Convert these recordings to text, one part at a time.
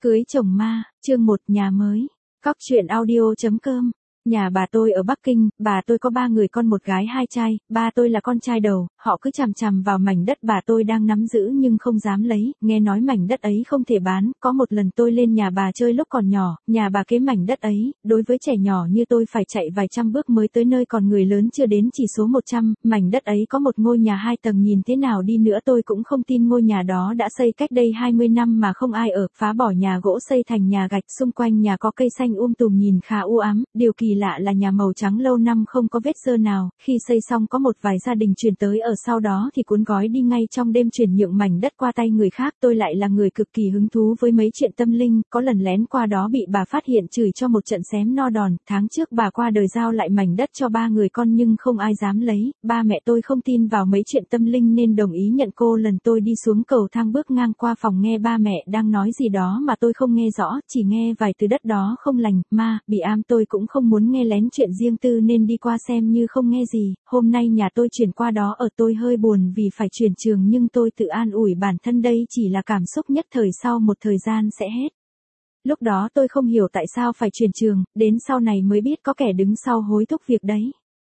Cưới chồng ma, chương 1 nhà mới. Cóc truyện audio.com. Nhà bà tôi ở Bắc Kinh, bà tôi có 3 người con một gái 2 trai, ba tôi là con trai đầu, họ cứ chằm chằm vào mảnh đất bà tôi đang nắm giữ nhưng không dám lấy, nghe nói mảnh đất ấy không thể bán, có một lần tôi lên nhà bà chơi lúc còn nhỏ, nhà bà kế mảnh đất ấy, đối với trẻ nhỏ như tôi phải chạy vài trăm bước mới tới nơi còn người lớn chưa đến chỉ số 100, mảnh đất ấy có một ngôi nhà 2 tầng nhìn thế nào đi nữa tôi cũng không tin ngôi nhà đó đã xây cách đây 20 năm mà không ai ở, phá bỏ nhà gỗ xây thành nhà gạch, xung quanh nhà có cây xanh tùm nhìn khá u ám, điều kỳ lạ là nhà màu trắng lâu năm không có vết xơ nào, khi xây xong có một vài gia đình chuyển tới ở sau đó thì cuốn gói đi ngay trong đêm chuyển nhượng mảnh đất qua tay người khác. Tôi lại là người cực kỳ hứng thú với mấy chuyện tâm linh, có lần lén qua đó bị bà phát hiện chửi cho một trận xém no đòn, tháng trước bà qua đời giao lại mảnh đất cho 3 người con nhưng không ai dám lấy, ba mẹ tôi không tin vào mấy chuyện tâm linh nên đồng ý nhận cô. Lần tôi đi xuống cầu thang bước ngang qua phòng nghe ba mẹ đang nói gì đó mà tôi không nghe rõ, chỉ nghe vài từ đất đó không lành, ma, bị am. Tôi cũng không muốn nghe lén chuyện riêng tư nên đi qua xem như không nghe gì. Hôm nay nhà tôi chuyển qua đó ở, tôi hơi buồn vì phải chuyển trường nhưng tôi tự an ủi bản thân đây chỉ là cảm xúc nhất thời, sau một thời gian sẽ hết. Lúc đó tôi không hiểu tại sao phải chuyển trường, đến sau này mới biết có kẻ đứng sau hối thúc việc đấy.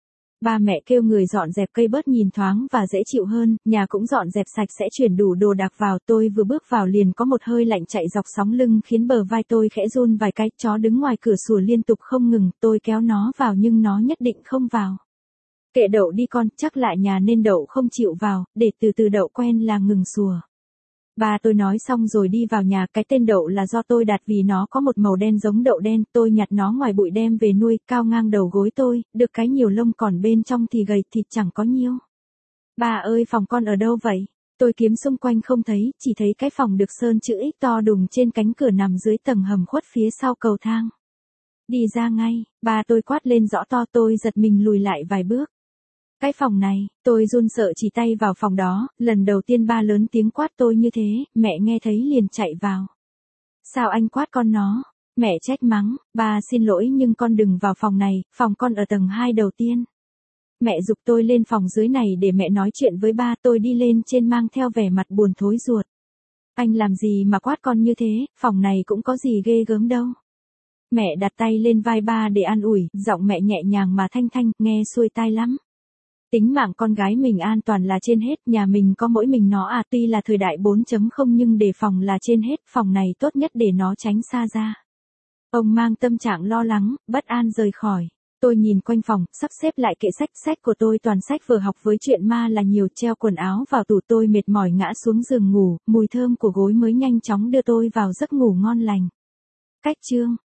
Ba mẹ kêu người dọn dẹp cây bớt nhìn thoáng và dễ chịu hơn, nhà cũng dọn dẹp sạch sẽ chuyển đủ đồ đạc vào. Tôi vừa bước vào liền có một hơi lạnh chạy dọc sóng lưng khiến bờ vai tôi khẽ run vài cái. Chó đứng ngoài cửa sủa liên tục không ngừng, tôi kéo nó vào nhưng nó nhất định không vào. Kệ đậu đi con, chắc lại nhà nên đậu không chịu vào, để từ từ đậu quen là ngừng sủa. Ba tôi nói xong rồi đi vào nhà. Cái tên đậu là do tôi đặt vì nó có một màu đen giống đậu đen, tôi nhặt nó ngoài bụi đem về nuôi, cao ngang đầu gối tôi, được cái nhiều lông còn bên trong thì gầy, thịt chẳng có nhiêu. Ba ơi, phòng con ở đâu vậy? Tôi kiếm xung quanh không thấy, chỉ thấy cái phòng được sơn chữ X to đùng trên cánh cửa nằm dưới tầng hầm khuất phía sau cầu thang. Đi ra ngay, ba tôi quát lên rõ to. Tôi giật mình lùi lại vài bước. Cái phòng này, tôi run sợ chỉ tay vào phòng đó, lần đầu tiên ba lớn tiếng quát tôi như thế, mẹ nghe thấy liền chạy vào. Sao anh quát con nó? Mẹ trách mắng, ba xin lỗi nhưng con đừng vào phòng này, phòng con ở tầng 2 đầu tiên. Mẹ giục tôi lên phòng dưới này để mẹ nói chuyện với ba. Tôi đi lên trên mang theo vẻ mặt buồn thối ruột. Anh làm gì mà quát con như thế, phòng này cũng có gì ghê gớm đâu. Mẹ đặt tay lên vai ba để an ủi, giọng mẹ nhẹ nhàng mà thanh thanh, nghe xuôi tai lắm. Tính mạng con gái mình an toàn là trên hết, nhà mình có mỗi mình nó à, tuy là thời đại 4.0 nhưng đề phòng là trên hết, phòng này tốt nhất để nó tránh xa ra. Ông mang tâm trạng lo lắng, bất an rời khỏi. Tôi nhìn quanh phòng, sắp xếp lại kệ sách của tôi toàn sách vừa học với chuyện ma là nhiều, treo quần áo vào tủ. Tôi mệt mỏi ngã xuống giường ngủ, mùi thơm của gối mới nhanh chóng đưa tôi vào giấc ngủ ngon lành. Cách chương